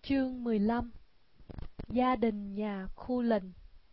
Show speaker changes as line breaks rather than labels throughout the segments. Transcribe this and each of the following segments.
Chương 15. Gia đình nhà khu lình.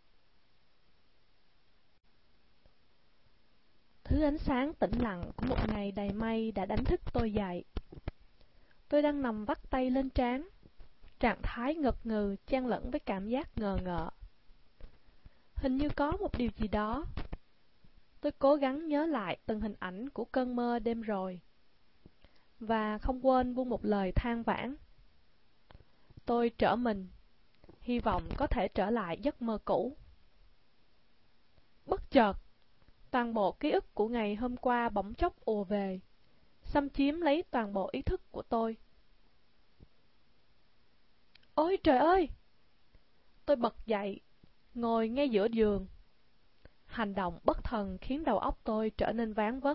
Thứ ánh sáng tĩnh lặng của một ngày đầy mây đã đánh thức tôi dậy. Tôi đang nằm vắt tay lên trán, trạng thái ngập ngừ chan lẫn với cảm giác ngờ ngợ. Hình như có một điều gì đó. Tôi cố gắng nhớ lại từng hình ảnh của cơn mơ đêm rồi, và không quên buông một lời than vãn. Tôi trở mình, hy vọng có thể trở lại giấc mơ cũ. Bất chợt, toàn bộ ký ức của ngày hôm qua bỗng chốc ùa về, xâm chiếm lấy toàn bộ ý thức của tôi. Ôi trời ơi! Tôi bật dậy, ngồi ngay giữa giường. Hành động bất thần khiến đầu óc tôi trở nên ván vất.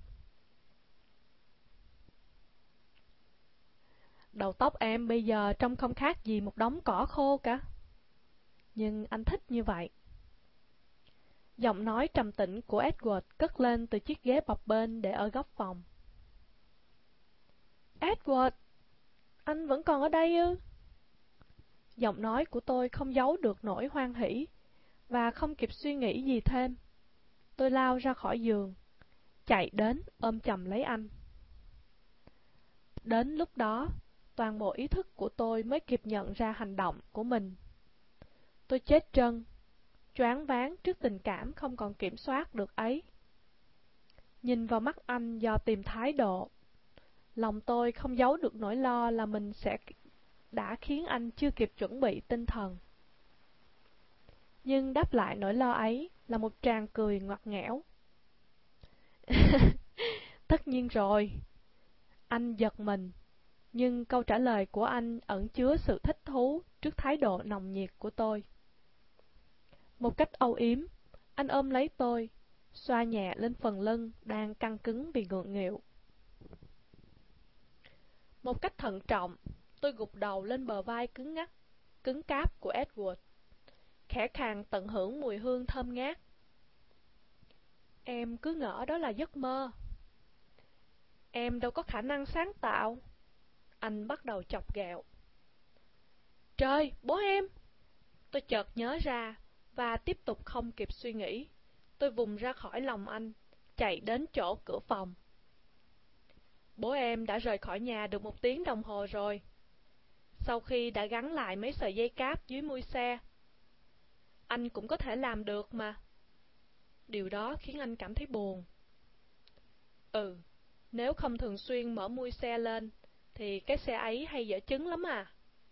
Đầu tóc em bây giờ trông không khác gì một đống cỏ khô cả. Nhưng anh thích như vậy. Giọng nói trầm tĩnh của Edward cất lên từ chiếc ghế bập bênh để ở góc phòng. Edward, anh vẫn còn ở đây ư? Giọng nói của tôi không giấu được nỗi hoan hỉ, và không kịp suy nghĩ gì thêm. Tôi lao ra khỏi giường, chạy đến ôm chầm lấy anh. Đến lúc đó, toàn bộ ý thức của tôi mới kịp nhận ra hành động của mình. Tôi chết trân, choáng váng trước tình cảm không còn kiểm soát được ấy. Nhìn vào mắt anh do tìm thái độ, lòng tôi không giấu được nỗi lo là mình đã khiến anh chưa kịp chuẩn bị tinh thần. Nhưng đáp lại nỗi lo ấy là một tràng cười ngoặt nghẽo. Tất nhiên rồi. Anh giật mình, nhưng câu trả lời của anh ẩn chứa sự thích thú trước thái độ nồng nhiệt của tôi. Một cách âu yếm, anh ôm lấy tôi, xoa nhẹ lên phần lưng đang căng cứng vì ngượng nghịu. Một cách thận trọng, tôi gục đầu lên bờ vai cứng ngắc, cứng cáp của Edward, khẽ khàng tận hưởng mùi hương thơm ngát. Em cứ ngỡ đó là giấc mơ. Em đâu có khả năng sáng tạo. Anh bắt đầu chọc ghẹo. Trời, bố em! Tôi chợt nhớ ra, và tiếp tục không kịp suy nghĩ. Tôi vùng ra khỏi lòng anh, chạy đến chỗ cửa phòng. Bố em đã rời khỏi nhà được 1 tiếng đồng hồ rồi, sau khi đã gắn lại mấy sợi dây cáp dưới mui xe. Anh cũng có thể làm được mà. Điều đó khiến anh cảm thấy buồn. Nếu không thường xuyên mở mui xe lên, thì cái xe ấy hay dở chứng lắm à.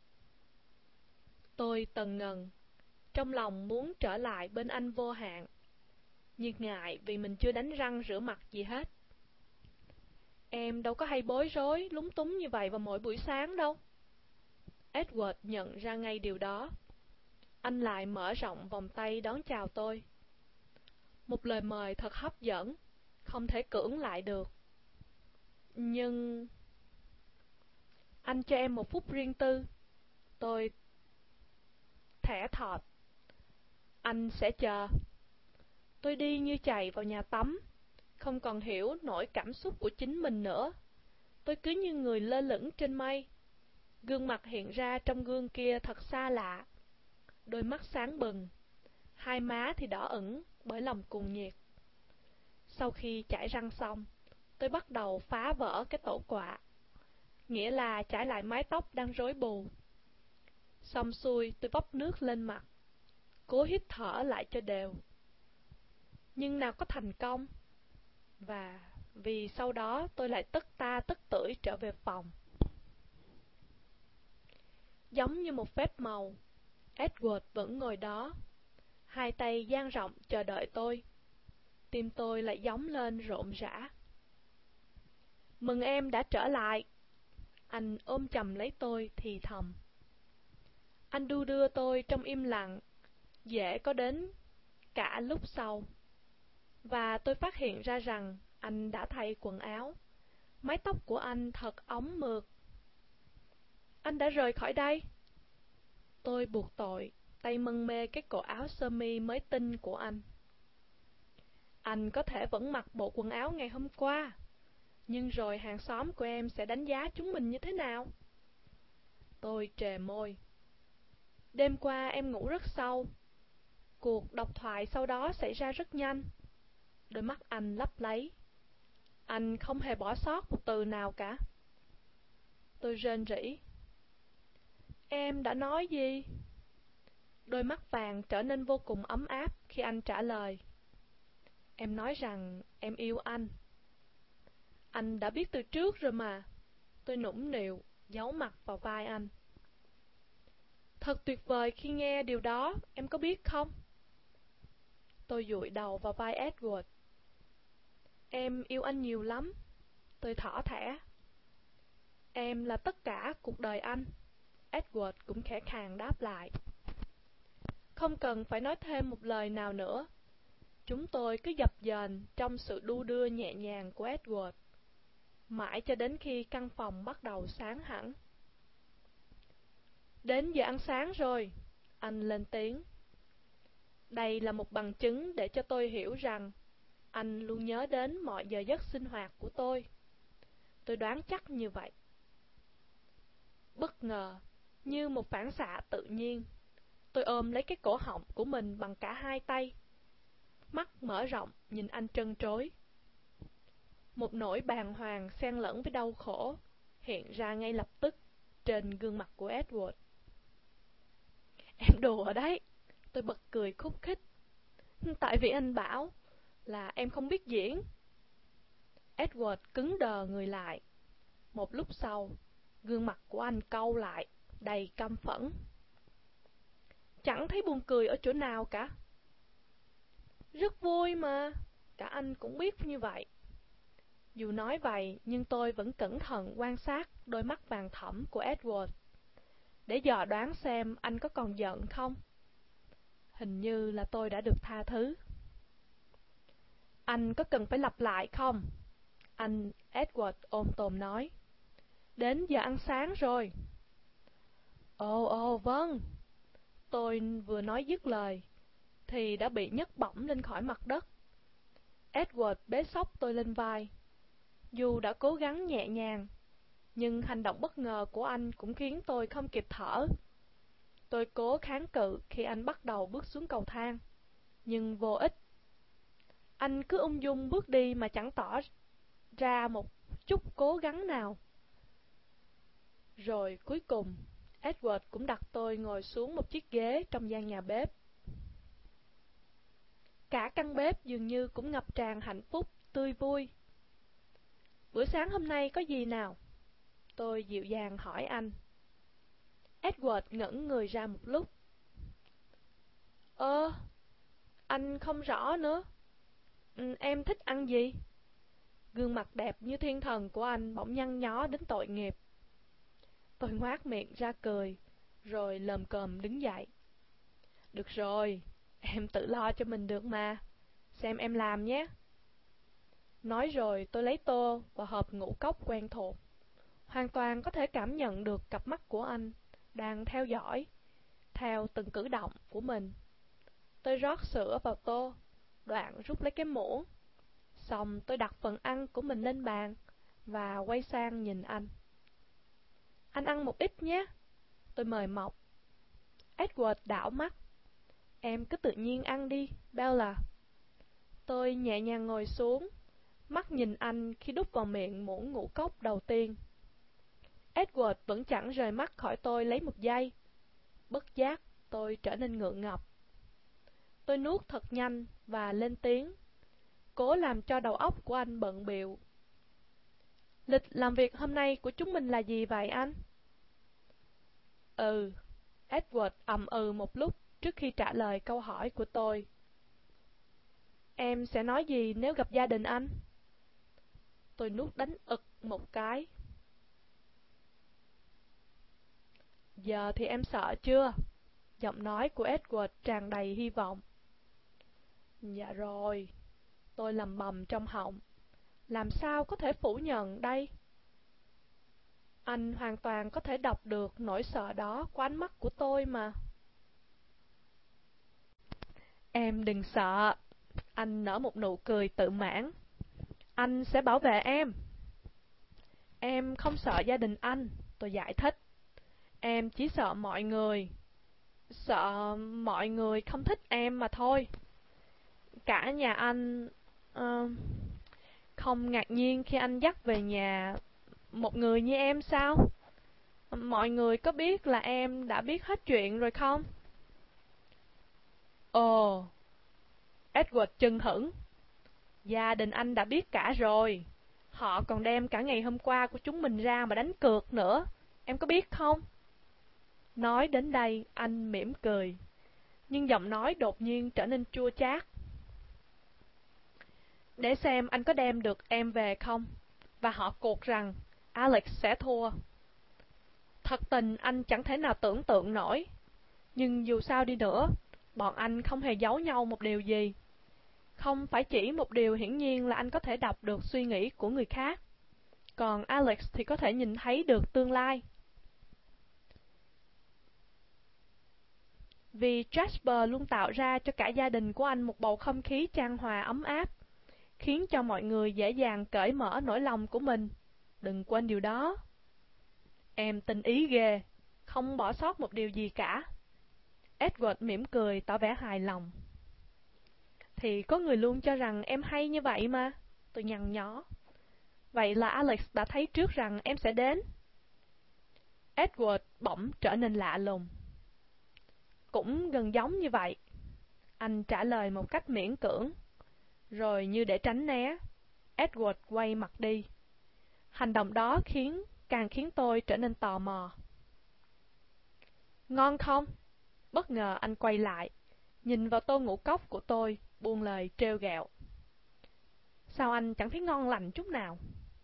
Tôi tần ngần, trong lòng muốn trở lại bên anh vô hạn, nhưng ngại vì mình chưa đánh răng rửa mặt gì hết. Em đâu có hay bối rối, lúng túng như vậy vào mỗi buổi sáng đâu. Edward nhận ra ngay điều đó. Anh lại mở rộng vòng tay đón chào tôi. Một lời mời thật hấp dẫn, không thể cưỡng lại được. Nhưng... Anh cho em 1 phút riêng tư. Tôi thẻ thọt. Anh sẽ chờ. Tôi đi như chạy vào nhà tắm, không còn hiểu nổi cảm xúc của chính mình nữa. Tôi cứ như người lơ lửng trên mây. Gương mặt hiện ra trong gương kia thật xa lạ. Đôi mắt sáng bừng, hai má thì đỏ ửng bởi lòng cuồng nhiệt. Sau khi chải răng xong, tôi bắt đầu phá vỡ cái tổ quạ, nghĩa là chải lại mái tóc đang rối bù. Xong xuôi, tôi vốc nước lên mặt, cố hít thở lại cho đều. Nhưng nào có thành công. Và vì sau đó tôi lại tất ta tất tưởi trở về phòng. Giống như một phép màu, Edward vẫn ngồi đó, hai tay dang rộng chờ đợi tôi. Tim tôi lại gióng lên rộn rã. Mừng em đã trở lại. Anh ôm chầm lấy tôi thì thầm. Anh đu đưa tôi trong im lặng, dễ có đến cả lúc sau. Và tôi phát hiện ra rằng anh đã thay quần áo. Mái tóc của anh thật óng mượt. Anh đã rời khỏi đây. Tôi buộc tội, tay mân mê cái cổ áo sơ mi mới tinh của anh. Anh có thể vẫn mặc bộ quần áo ngày hôm qua, nhưng rồi hàng xóm của em sẽ đánh giá chúng mình như thế nào? Tôi trề môi. Đêm qua em ngủ rất sâu. Cuộc độc thoại sau đó xảy ra rất nhanh. Đôi mắt anh lấp láy. Anh không hề bỏ sót một từ nào cả. Tôi rên rỉ. Em đã nói gì? Đôi mắt vàng trở nên vô cùng ấm áp khi anh trả lời. Em nói rằng em yêu anh. Anh đã biết từ trước rồi mà. Tôi nũng nịu, giấu mặt vào vai anh. Thật tuyệt vời khi nghe điều đó, em có biết không? Tôi dụi đầu vào vai Edward. Em yêu anh nhiều lắm. Tôi thỏ thẻ. Em là tất cả cuộc đời anh. Edward cũng khẽ khàng đáp lại. Không cần phải nói thêm một lời nào nữa. Chúng tôi cứ dập dềnh trong sự đu đưa nhẹ nhàng của Edward, mãi cho đến khi căn phòng bắt đầu sáng hẳn. Đến giờ ăn sáng rồi, anh lên tiếng. Đây là một bằng chứng để cho tôi hiểu rằng anh luôn nhớ đến mọi giờ giấc sinh hoạt của tôi. Tôi đoán chắc như vậy. Bất ngờ, như một phản xạ tự nhiên, tôi ôm lấy cái cổ họng của mình bằng cả hai tay. Mắt mở rộng nhìn anh trân trối. Một nỗi bàng hoàng xen lẫn với đau khổ hiện ra ngay lập tức trên gương mặt của Edward. Em đùa đấy. Tôi bật cười khúc khích. Tại vì anh bảo là em không biết diễn. Edward cứng đờ người lại. Một lúc sau, gương mặt của anh cau lại, đầy căm phẫn. Chẳng thấy buồn cười ở chỗ nào cả. Rất vui mà, cả anh cũng biết như vậy. Dù nói vậy, nhưng tôi vẫn cẩn thận quan sát đôi mắt vàng thẫm của Edward, để dò đoán xem anh có còn giận không. Hình như là tôi đã được tha thứ. Anh có cần phải lặp lại không? Anh Edward ôm tồn nói. Đến giờ ăn sáng rồi. Ồ, vâng. Tôi vừa nói dứt lời, thì đã bị nhấc bổng lên khỏi mặt đất. Edward bế xốc tôi lên vai. Dù đã cố gắng nhẹ nhàng, nhưng hành động bất ngờ của anh cũng khiến tôi không kịp thở. Tôi cố kháng cự khi anh bắt đầu bước xuống cầu thang, nhưng vô ích. Anh cứ ung dung bước đi mà chẳng tỏ ra một chút cố gắng nào. Rồi cuối cùng, Edward cũng đặt tôi ngồi xuống một chiếc ghế trong gian nhà bếp. Cả căn bếp dường như cũng ngập tràn hạnh phúc, tươi vui. Bữa sáng hôm nay có gì nào? Tôi dịu dàng hỏi anh. Edward ngẩn người ra một lúc. Anh không rõ nữa. Em thích ăn gì? Gương mặt đẹp như thiên thần của anh bỗng nhăn nhó đến tội nghiệp. Tôi ngoác miệng ra cười, rồi lồm cồm đứng dậy. Được rồi, em tự lo cho mình được mà. Xem em làm nhé. Nói rồi tôi lấy tô và hộp ngũ cốc quen thuộc. Hoàn toàn có thể cảm nhận được cặp mắt của anh đang theo dõi, theo từng cử động của mình. Tôi rót sữa vào tô, đoạn rút lấy cái muỗng. Xong tôi đặt phần ăn của mình lên bàn và quay sang nhìn anh. Anh ăn một ít nhé. Tôi mời mọc. Edward đảo mắt. Em cứ tự nhiên ăn đi, Bella. Tôi nhẹ nhàng ngồi xuống, mắt nhìn anh khi đút vào miệng muỗng ngũ cốc đầu tiên. Edward vẫn chẳng rời mắt khỏi tôi lấy một giây. Bất giác, tôi trở nên ngượng ngập. Tôi nuốt thật nhanh và lên tiếng, cố làm cho đầu óc của anh bận bịu. Lịch làm việc hôm nay của chúng mình là gì vậy anh? Edward ậm ừ một lúc trước khi trả lời câu hỏi của tôi. Em sẽ nói gì nếu gặp gia đình anh? Tôi nuốt đánh ực một cái. Giờ thì em sợ chưa? Giọng nói của Edward tràn đầy hy vọng. Dạ rồi, tôi lầm bầm trong họng. Làm sao có thể phủ nhận đây? Anh hoàn toàn có thể đọc được nỗi sợ đó qua ánh mắt của tôi mà. Em đừng sợ. Anh nở một nụ cười tự mãn. Anh sẽ bảo vệ em. Em không sợ gia đình anh, tôi giải thích. Em chỉ sợ mọi người không thích em mà thôi. Cả nhà anh không ngạc nhiên khi anh dắt về nhà một người như em sao? Mọi người có biết là em đã biết hết chuyện rồi không? Ồ, Edward chưng hửng. Gia đình anh đã biết cả rồi. Họ còn đem cả ngày hôm qua của chúng mình ra mà đánh cược nữa. Em có biết không? Nói đến đây, anh mỉm cười. Nhưng giọng nói đột nhiên trở nên chua chát. Để xem anh có đem được em về không? Và họ cuộc rằng Alex sẽ thua. Thật tình anh chẳng thể nào tưởng tượng nổi. Nhưng dù sao đi nữa, bọn anh không hề giấu nhau một điều gì. Không phải chỉ một điều hiển nhiên là anh có thể đọc được suy nghĩ của người khác. Còn Alex thì có thể nhìn thấy được tương lai. Vì Jasper luôn tạo ra cho cả gia đình của anh một bầu không khí chan hòa ấm áp, khiến cho mọi người dễ dàng cởi mở nỗi lòng của mình. Đừng quên điều đó. Em tinh ý ghê, không bỏ sót một điều gì cả. Edward mỉm cười tỏ vẻ hài lòng. Thì có người luôn cho rằng em hay như vậy mà. Tôi nhăn nhó. Vậy là Alex đã thấy trước rằng em sẽ đến. Edward bỗng trở nên lạ lùng. Cũng gần giống như vậy. Anh trả lời một cách miễn cưỡng. Rồi như để tránh né, Edward quay mặt đi. Hành động đó càng khiến tôi trở nên tò mò. Ngon không? Bất ngờ anh quay lại, nhìn vào tô ngũ cốc của tôi, buông lời trêu ghẹo. Sao anh chẳng thấy ngon lành chút nào?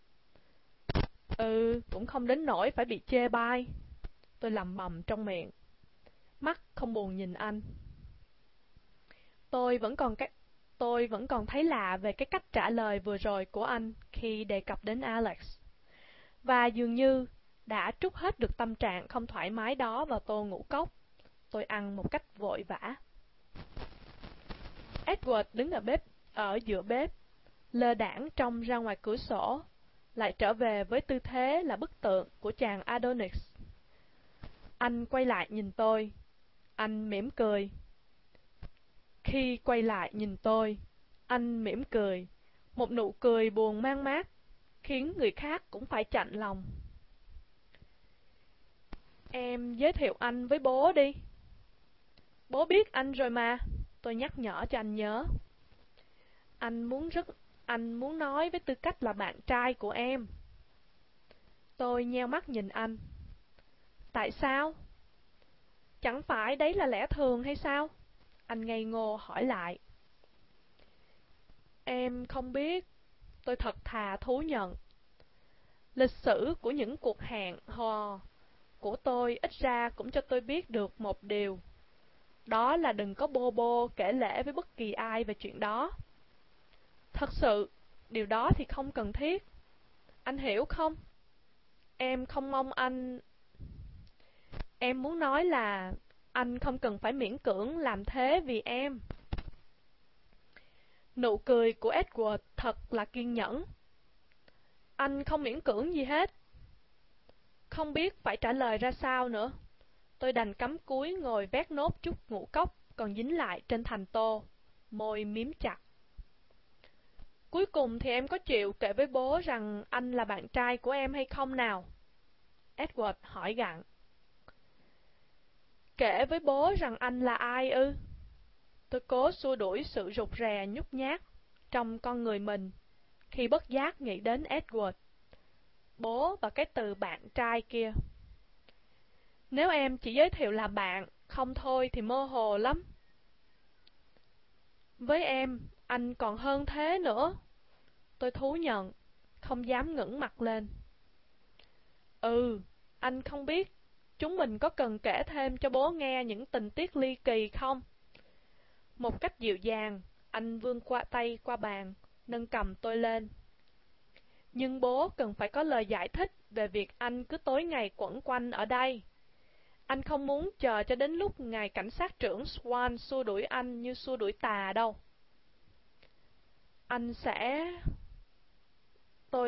Cũng không đến nỗi phải bị chê bai. Tôi lầm bầm trong miệng, mắt không buồn nhìn anh. Tôi vẫn còn thấy lạ về cái cách trả lời vừa rồi của anh khi đề cập đến Alex. Và dường như đã trút hết được tâm trạng không thoải mái đó vào tô ngũ cốc. Tôi ăn một cách vội vã. Edward đứng ở giữa bếp, lơ đãng trông ra ngoài cửa sổ, lại trở về với tư thế là bức tượng của chàng Adonis. Anh quay lại nhìn tôi. Anh mỉm cười. Khi quay lại nhìn tôi, anh mỉm cười, một nụ cười buồn man mác, khiến người khác cũng phải chạnh lòng. Em giới thiệu anh với bố đi. Bố biết anh rồi mà, tôi nhắc nhở cho anh nhớ. Anh muốn nói với tư cách là bạn trai của em. Tôi nheo mắt nhìn anh. Tại sao? Chẳng phải đấy là lẽ thường hay sao? Anh ngây ngô hỏi lại. Em không biết. Tôi thật thà thú nhận. Lịch sử của những cuộc hẹn hò của tôi ít ra cũng cho tôi biết được một điều. Đó là đừng có bô bô kể lể với bất kỳ ai về chuyện đó. Thật sự, điều đó thì không cần thiết. Anh hiểu không? Em không mong anh... Em muốn nói là anh không cần phải miễn cưỡng làm thế vì em. Nụ cười của Edward thật là kiên nhẫn. Anh không miễn cưỡng gì hết. Không biết phải trả lời ra sao nữa. Tôi đành cắm cúi ngồi vét nốt chút ngũ cốc còn dính lại trên thành tô, môi miếm chặt. Cuối cùng thì em có chịu kể với bố rằng anh là bạn trai của em hay không nào? Edward hỏi gặng. Kể với bố rằng anh là ai ư? Tôi cố xua đuổi sự rụt rè nhút nhát trong con người mình khi bất giác nghĩ đến Edward, bố và cái từ bạn trai kia. Nếu em chỉ giới thiệu là bạn, không thôi thì mơ hồ lắm. Với em, anh còn hơn thế nữa. Tôi thú nhận, không dám ngẩng mặt lên. Anh không biết, chúng mình có cần kể thêm cho bố nghe những tình tiết ly kỳ không? Một cách dịu dàng, anh vươn tay qua bàn, nâng cầm tôi lên. Nhưng bố cần phải có lời giải thích về việc anh cứ tối ngày quẩn quanh ở đây. Anh không muốn chờ cho đến lúc ngài cảnh sát trưởng Swan xua đuổi anh như xua đuổi tà đâu. Anh sẽ... Tôi lắp bắp. Anh sẽ năng đến đây.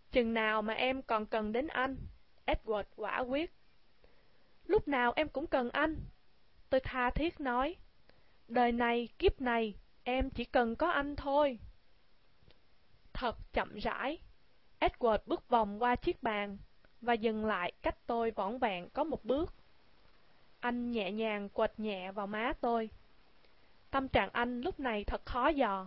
Chừng nào mà em còn cần đến anh? Edward quả quyết. Lúc nào em cũng cần anh. Tôi tha thiết nói. Đời này, kiếp này, em chỉ cần có anh thôi. Thật chậm rãi, Edward bước vòng qua chiếc bàn và dừng lại cách tôi vỏn vẹn có một bước. Anh nhẹ nhàng quệt nhẹ vào má tôi. Tâm trạng anh lúc này thật khó dò.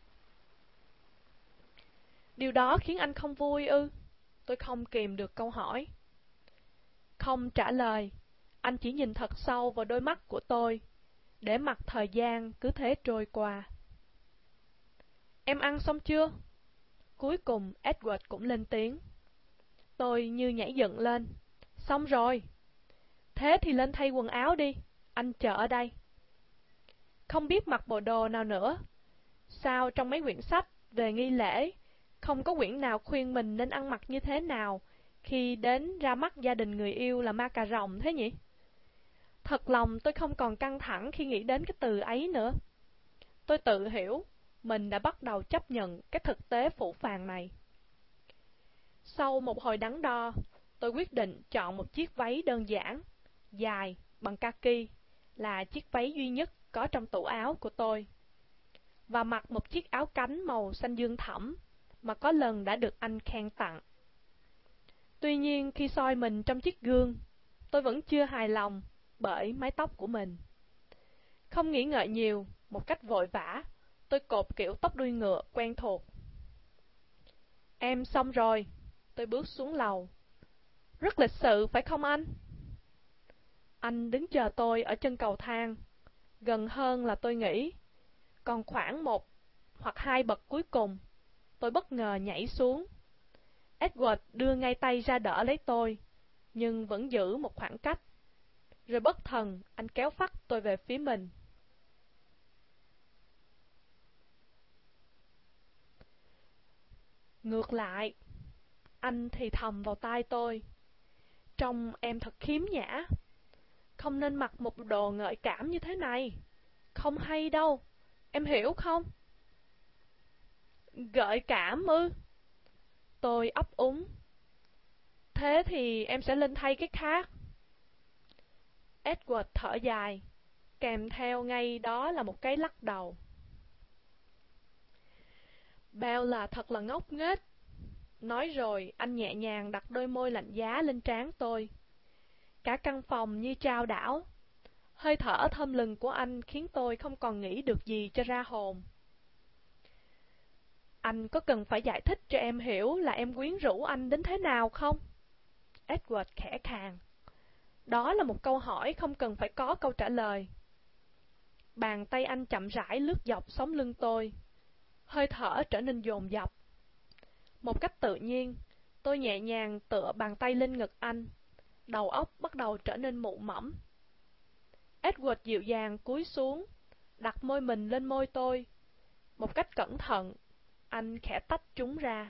Điều đó khiến anh không vui ư? Tôi không kìm được câu hỏi. Không trả lời, anh chỉ nhìn thật sâu vào đôi mắt của tôi, để mặc thời gian cứ thế trôi qua. Em ăn xong chưa? Cuối cùng Edward cũng lên tiếng. Tôi như nhảy dựng lên. Xong rồi. Thế thì lên thay quần áo đi, anh chờ ở đây. Không biết mặc bộ đồ nào nữa. Sao trong mấy quyển sách về nghi lễ, không có quyển nào khuyên mình nên ăn mặc như thế nào khi đến ra mắt gia đình người yêu là ma cà rồng thế nhỉ? Thật lòng tôi không còn căng thẳng khi nghĩ đến cái từ ấy nữa. Tôi tự hiểu mình đã bắt đầu chấp nhận cái thực tế phũ phàng này. Sau một hồi đắn đo, tôi quyết định chọn một chiếc váy đơn giản, dài, bằng kaki, là chiếc váy duy nhất có trong tủ áo của tôi, và mặc một chiếc áo cánh màu xanh dương thẫm mà có lần đã được anh khen tặng. Tuy nhiên khi soi mình trong chiếc gương, tôi vẫn chưa hài lòng bởi mái tóc của mình. Không nghĩ ngợi nhiều, một cách vội vã, tôi cột kiểu tóc đuôi ngựa quen thuộc. Em xong rồi, tôi bước xuống lầu. Rất lịch sự phải không anh? Anh đứng chờ tôi ở chân cầu thang, gần hơn là tôi nghĩ. Còn khoảng 1 hoặc 2 bậc cuối cùng, tôi bất ngờ nhảy xuống. Edward đưa ngay tay ra đỡ lấy tôi, nhưng vẫn giữ một khoảng cách. Rồi bất thần, anh kéo phắt tôi về phía mình. Ngược lại, anh thì thầm vào tai tôi. Trông em thật khiếm nhã. Không nên mặc một đồ gợi cảm như thế này. Không hay đâu, em hiểu không? Gợi cảm ư? Tôi ấp úng. Thế thì em sẽ lên thay cái khác. Edward thở dài, kèm theo ngay đó là một cái lắc đầu. Bella thật là ngốc nghếch. Nói rồi, anh nhẹ nhàng đặt đôi môi lạnh giá lên trán tôi. Cả căn phòng như trao đảo. Hơi thở thơm lừng của anh khiến tôi không còn nghĩ được gì cho ra hồn. Anh có cần phải giải thích cho em hiểu là em quyến rũ anh đến thế nào không? Edward khẽ khàng. Đó là một câu hỏi không cần phải có câu trả lời. Bàn tay anh chậm rãi lướt dọc sống lưng tôi. Hơi thở trở nên dồn dập. Một cách tự nhiên, tôi nhẹ nhàng tựa bàn tay lên ngực anh. Đầu óc bắt đầu trở nên mụ mẫm. Edward dịu dàng cúi xuống, đặt môi mình lên môi tôi. Một cách cẩn thận, anh khẽ tách chúng ra.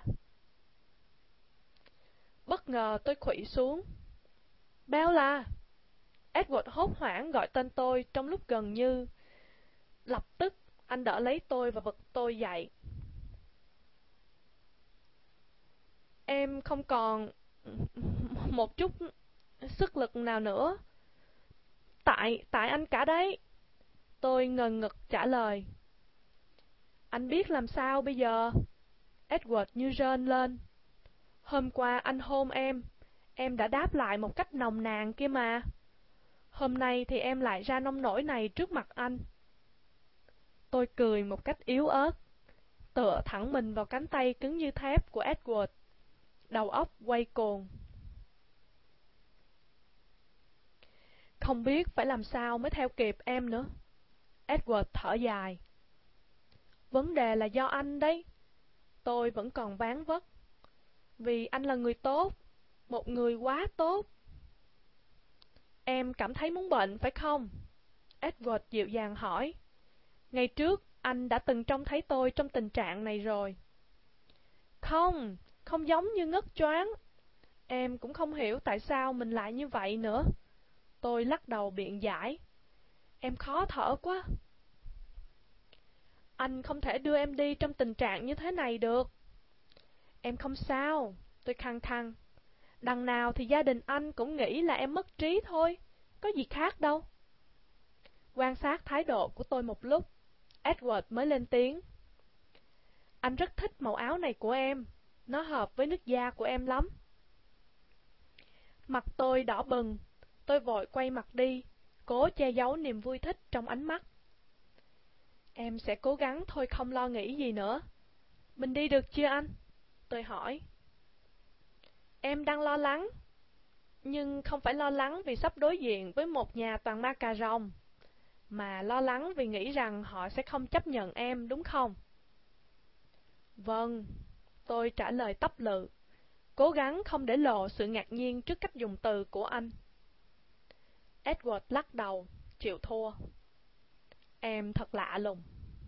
Bất ngờ tôi khuỵu xuống. Bella! Edward hốt hoảng gọi tên tôi trong lúc gần như. Lập tức, anh đỡ lấy tôi và bật tôi dậy. Em không còn một chút sức lực nào nữa. Tại anh cả đấy. Tôi ngờ ngực trả lời. Anh biết làm sao bây giờ? Edward như rên lên. Hôm qua anh hôn em đã đáp lại một cách nồng nàn kia mà. Hôm nay thì em lại ra nông nổi này trước mặt anh. Tôi cười một cách yếu ớt, tựa thẳng mình vào cánh tay cứng như thép của Edward. Đầu óc quay cuồng. Không biết phải làm sao mới theo kịp em nữa. Edward thở dài. Vấn đề là do anh đấy. Tôi vẫn còn ván vất. Vì anh là người tốt, một người quá tốt. Em cảm thấy muốn bệnh phải không? Edward dịu dàng hỏi. Ngày trước, anh đã từng trông thấy tôi trong tình trạng này rồi. Không, không giống như ngất choáng. Em cũng không hiểu tại sao mình lại như vậy nữa. Tôi lắc đầu biện giải. Em khó thở quá. Anh không thể đưa em đi trong tình trạng như thế này được. Em không sao, Tôi khăng khăng. Đằng nào thì gia đình anh cũng nghĩ là em mất trí thôi, có gì khác đâu. Quan sát thái độ của tôi một lúc, Edward mới lên tiếng. Anh rất thích màu áo này của em, nó hợp với nước da của em lắm. Mặt tôi đỏ bừng, tôi vội quay mặt đi, cố che giấu niềm vui thích trong ánh mắt. Em sẽ cố gắng thôi, không lo nghĩ gì nữa. Mình đi được chưa anh? Tôi hỏi. Em đang lo lắng, nhưng không phải lo lắng vì sắp đối diện với một nhà toàn ma cà rồng, mà lo lắng vì nghĩ rằng họ sẽ không chấp nhận em, đúng không? Vâng, tôi trả lời tấp lự, cố gắng không để lộ sự ngạc nhiên trước cách dùng từ của anh. Edward lắc đầu, chịu thua. Em thật lạ lùng.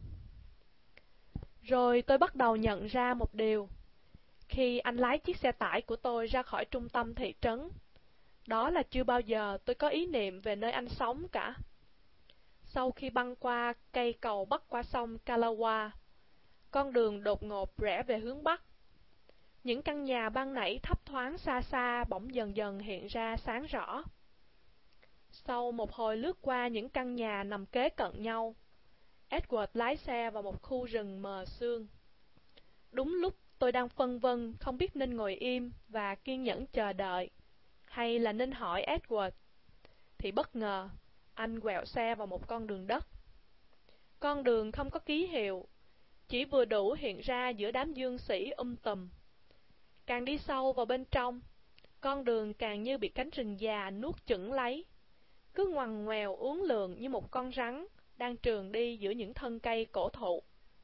Rồi tôi bắt đầu nhận ra một điều. Khi anh lái chiếc xe tải của tôi ra khỏi trung tâm thị trấn, đó là chưa bao giờ tôi có ý niệm về nơi anh sống cả. Sau khi băng qua cây cầu bắc qua sông Kalawa, con đường đột ngột rẽ về hướng bắc. Những căn nhà ban nãy thấp thoáng xa xa bỗng dần dần hiện ra sáng rõ. Sau một hồi lướt qua những căn nhà nằm kế cận nhau, Edward lái xe vào một khu rừng mờ sương. Đúng lúc tôi đang phân vân không biết nên ngồi im và kiên nhẫn chờ đợi, hay là nên hỏi Edward, thì bất ngờ anh quẹo xe vào một con đường đất. Con đường không có ký hiệu, chỉ vừa đủ hiện ra giữa đám dương xỉ tùm. Càng đi sâu vào bên trong, con đường càng như bị cánh rừng già nuốt chửng lấy, cứ ngoằn ngoèo uốn lượn như một con rắn đang trườn đi giữa những thân cây cổ thụ.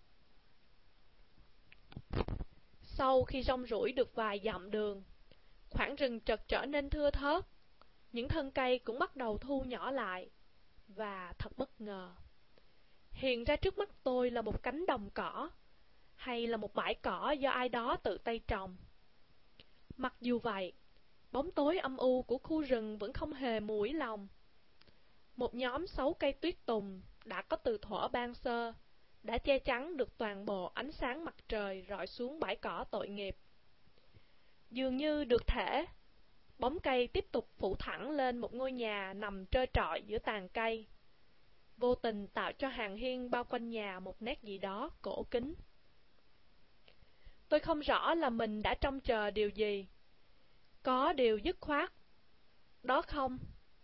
Sau khi rong ruổi được vài dặm đường, khoảng rừng chợt trở nên thưa thớt, những thân cây cũng bắt đầu thu nhỏ lại, và thật bất ngờ, hiện ra trước mắt tôi là một cánh đồng cỏ, hay là một bãi cỏ do ai đó tự tay trồng. Mặc dù vậy, bóng tối âm u của khu rừng vẫn không hề muối lòng. Một nhóm 6 cây tuyết tùng đã có từ thuở ban sơ, đã che chắn được toàn bộ ánh sáng mặt trời rọi xuống bãi cỏ tội nghiệp. Dường như được thể, bóng cây tiếp tục phủ thẳng lên một ngôi nhà nằm trơ trọi giữa tàn cây, vô tình tạo cho hàng hiên bao quanh nhà một nét gì đó cổ kính. Tôi không rõ là mình đã trông chờ điều gì. Có điều dứt khoát đó không?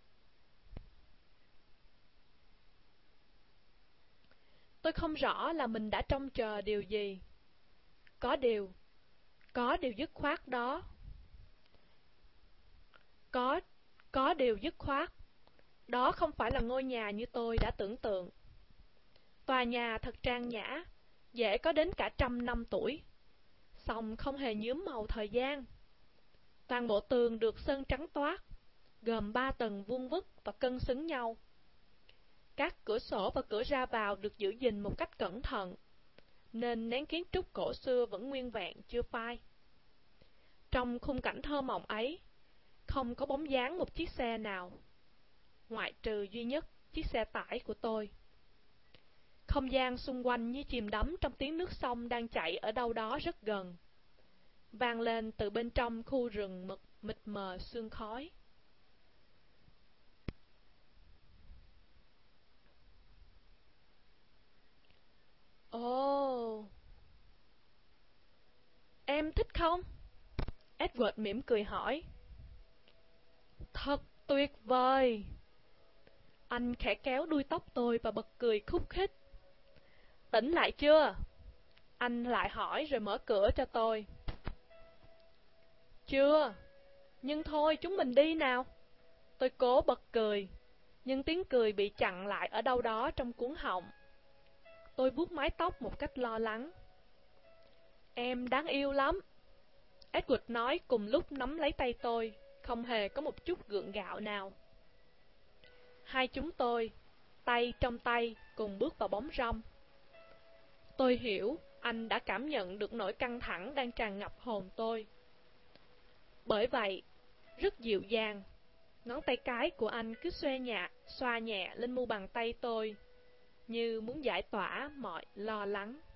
Tôi không rõ là mình đã trông chờ điều gì. Có điều dứt khoát đó. Có điều dứt khoát. Đó không phải là ngôi nhà như tôi đã tưởng tượng. Tòa nhà thật trang nhã, dễ có đến cả 100 năm tuổi, song không hề nhuốm màu thời gian. Toàn bộ tường được sơn trắng toát, gồm 3 tầng vuông vức và cân xứng nhau. Các cửa sổ và cửa ra vào được giữ gìn một cách cẩn thận, nên nén kiến trúc cổ xưa vẫn nguyên vẹn chưa phai. Trong khung cảnh thơ mộng ấy, không có bóng dáng một chiếc xe nào, ngoại trừ duy nhất chiếc xe tải của tôi. Không gian xung quanh như chìm đắm trong tiếng nước sông đang chảy ở đâu đó rất gần, vang lên từ bên trong khu rừng mịt mờ sương khói. Ồ, em thích không? Edward mỉm cười hỏi. Thật tuyệt vời. Anh khẽ kéo đuôi tóc tôi và bật cười khúc khích. Tỉnh lại chưa? Anh lại hỏi rồi mở cửa cho tôi. Chưa, nhưng thôi chúng mình đi nào. Tôi cố bật cười, nhưng tiếng cười bị chặn lại ở đâu đó trong cuống họng. Tôi vuốt mái tóc một cách lo lắng. Em đáng yêu lắm, Edward nói cùng lúc nắm lấy tay tôi, không hề có một chút gượng gạo nào. Hai chúng tôi, tay trong tay, cùng bước vào bóng râm. Tôi hiểu anh đã cảm nhận được nỗi căng thẳng đang tràn ngập hồn tôi. Bởi vậy, rất dịu dàng, ngón tay cái của anh cứ xoa nhẹ lên mu bàn tay tôi, như muốn giải tỏa mọi lo lắng.